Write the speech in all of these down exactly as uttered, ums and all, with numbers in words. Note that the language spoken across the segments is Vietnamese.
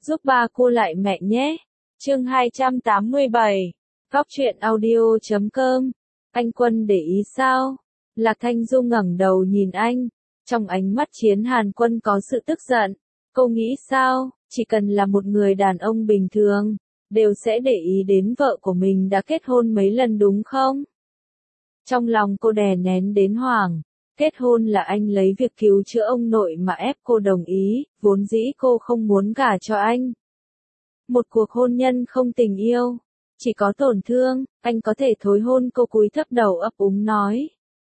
giúp ba cô lại mẹ nhé. Chương hai trăm tám mươi bảy. Góc truyện audio chấm com. Anh Quân để ý sao? Lạc Thanh Du ngẩng đầu nhìn anh, trong ánh mắt Chiến Hàn Quân có sự tức giận. Cô nghĩ sao, chỉ cần là một người đàn ông bình thường, đều sẽ để ý đến vợ của mình đã kết hôn mấy lần đúng không? Trong lòng cô đè nén đến hoảng, kết hôn là anh lấy việc cứu chữa ông nội mà ép cô đồng ý, vốn dĩ cô không muốn gả cho anh. Một cuộc hôn nhân không tình yêu, chỉ có tổn thương, anh có thể thối hôn. Cô cúi thấp đầu ấp úng nói.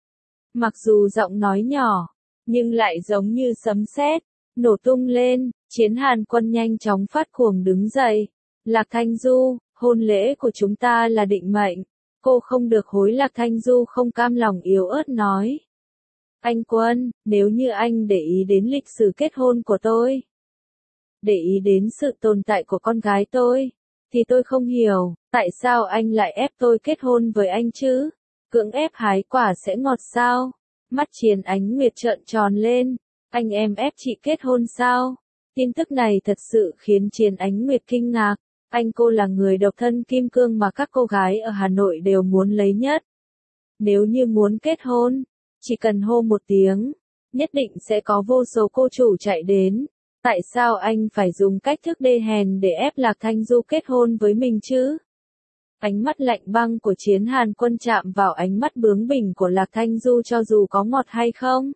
Mặc dù giọng nói nhỏ, nhưng lại giống như sấm sét, nổ tung lên. Chiến Hàn Quân nhanh chóng phát cuồng đứng dậy. Lạc Thanh Du, hôn lễ của chúng ta là định mệnh, cô không được hối. Lạc Thanh Du không cam lòng yếu ớt nói. Anh Quân, nếu như anh để ý đến lịch sử kết hôn của tôi, để ý đến sự tồn tại của con gái tôi, thì tôi không hiểu, tại sao anh lại ép tôi kết hôn với anh chứ? Cưỡng ép hái quả sẽ ngọt sao? Mắt Chiến Ánh Nguyệt trợn tròn lên, anh em ép chị kết hôn sao? Tin tức này thật sự khiến Chiến Ánh Nguyệt kinh ngạc, anh cô là người độc thân kim cương mà các cô gái ở Hà Nội đều muốn lấy nhất. Nếu như muốn kết hôn, chỉ cần hô một tiếng, nhất định sẽ có vô số cô chủ chạy đến. Tại sao anh phải dùng cách thức đê hèn để ép Lạc Thanh Du kết hôn với mình chứ? Ánh mắt lạnh băng của Chiến Hàn Quân chạm vào ánh mắt bướng bỉnh của Lạc Thanh Du. Cho dù có ngọt hay không,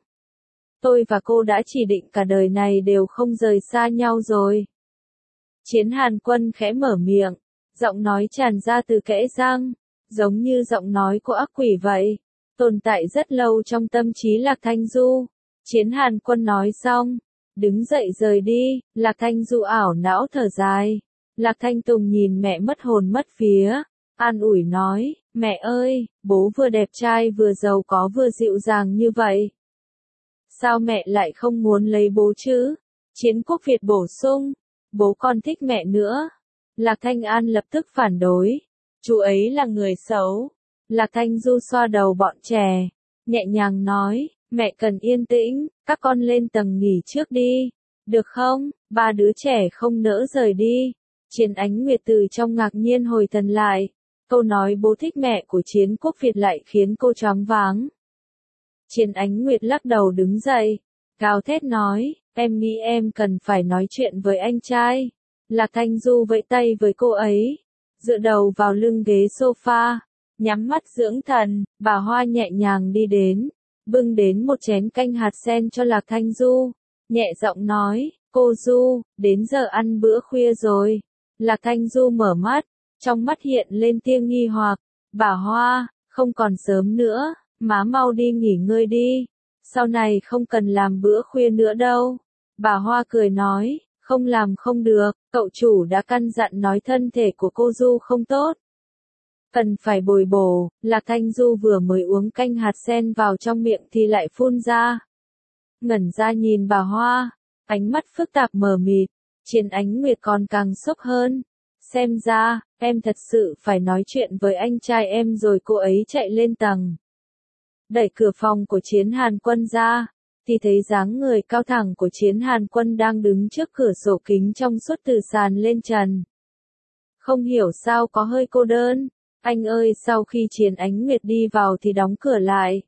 tôi và cô đã chỉ định cả đời này đều không rời xa nhau rồi. Chiến Hàn Quân khẽ mở miệng, giọng nói tràn ra từ kẽ răng, giống như giọng nói của ác quỷ vậy, tồn tại rất lâu trong tâm trí Lạc Thanh Du. Chiến Hàn Quân nói xong, đứng dậy rời đi. Lạc Thanh Du ảo não thở dài. Lạc Thanh Tùng nhìn mẹ mất hồn mất vía, an ủi nói, mẹ ơi, bố vừa đẹp trai vừa giàu có vừa dịu dàng như vậy, sao mẹ lại không muốn lấy bố chứ? Chiến Quốc Việt bổ sung, bố còn thích mẹ nữa. Lạc Thanh An lập tức phản đối, chú ấy là người xấu. Lạc Thanh Du xoa đầu bọn trẻ, nhẹ nhàng nói, mẹ cần yên tĩnh, các con lên tầng nghỉ trước đi, được không? Ba đứa trẻ không nỡ rời đi. Chiến Ánh Nguyệt từ trong ngạc nhiên hồi thần lại, câu nói bố thích mẹ của Chiến Quốc Việt lại khiến cô choáng váng. Chiến Ánh Nguyệt lắc đầu đứng dậy, gào thét nói, em nghĩ em cần phải nói chuyện với anh trai. Lạc Thanh Du vẫy tay với cô ấy, dựa đầu vào lưng ghế sofa, nhắm mắt dưỡng thần. Bà Hoa nhẹ nhàng đi đến, bưng đến một chén canh hạt sen cho Lạc Thanh Du, nhẹ giọng nói, cô Du, đến giờ ăn bữa khuya rồi. Lạc Thanh Du mở mắt, trong mắt hiện lên tia nghi hoặc. Bà Hoa, không còn sớm nữa, má mau đi nghỉ ngơi đi, sau này không cần làm bữa khuya nữa đâu. Bà Hoa cười nói, không làm không được, cậu chủ đã căn dặn nói thân thể của cô Du không tốt, cần phải bồi bổ. Lạc Thanh Du vừa mới uống canh hạt sen vào trong miệng thì lại phun ra. Ngẩn ra nhìn bà Hoa, ánh mắt phức tạp mờ mịt. Chiến Ánh Nguyệt còn càng sốc hơn. Xem ra, em thật sự phải nói chuyện với anh trai em rồi. Cô ấy chạy lên tầng, đẩy cửa phòng của Chiến Hàn Quân ra, thì thấy dáng người cao thẳng của Chiến Hàn Quân đang đứng trước cửa sổ kính trong suốt từ sàn lên trần. Không hiểu sao có hơi cô đơn. Anh ơi, sau khi Chiến Ánh Nguyệt đi vào thì đóng cửa lại,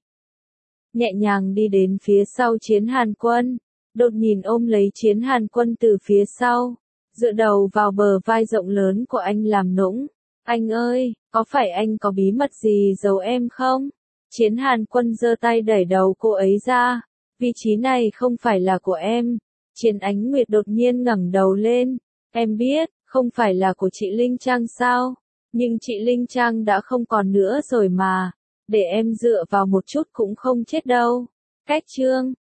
nhẹ nhàng đi đến phía sau Chiến Hàn Quân, đột nhìn ôm lấy Chiến Hàn Quân từ phía sau, dựa đầu vào bờ vai rộng lớn của anh làm nũng. Anh ơi, có phải anh có bí mật gì giấu em không? Chiến Hàn Quân giơ tay đẩy đầu cô ấy ra, vị trí này không phải là của em. Chiến Ánh Nguyệt đột nhiên ngẩng đầu lên, em biết, không phải là của chị Linh Trang sao? Nhưng chị Linh Trang đã không còn nữa rồi mà, để em dựa vào một chút cũng không chết đâu. Cách chương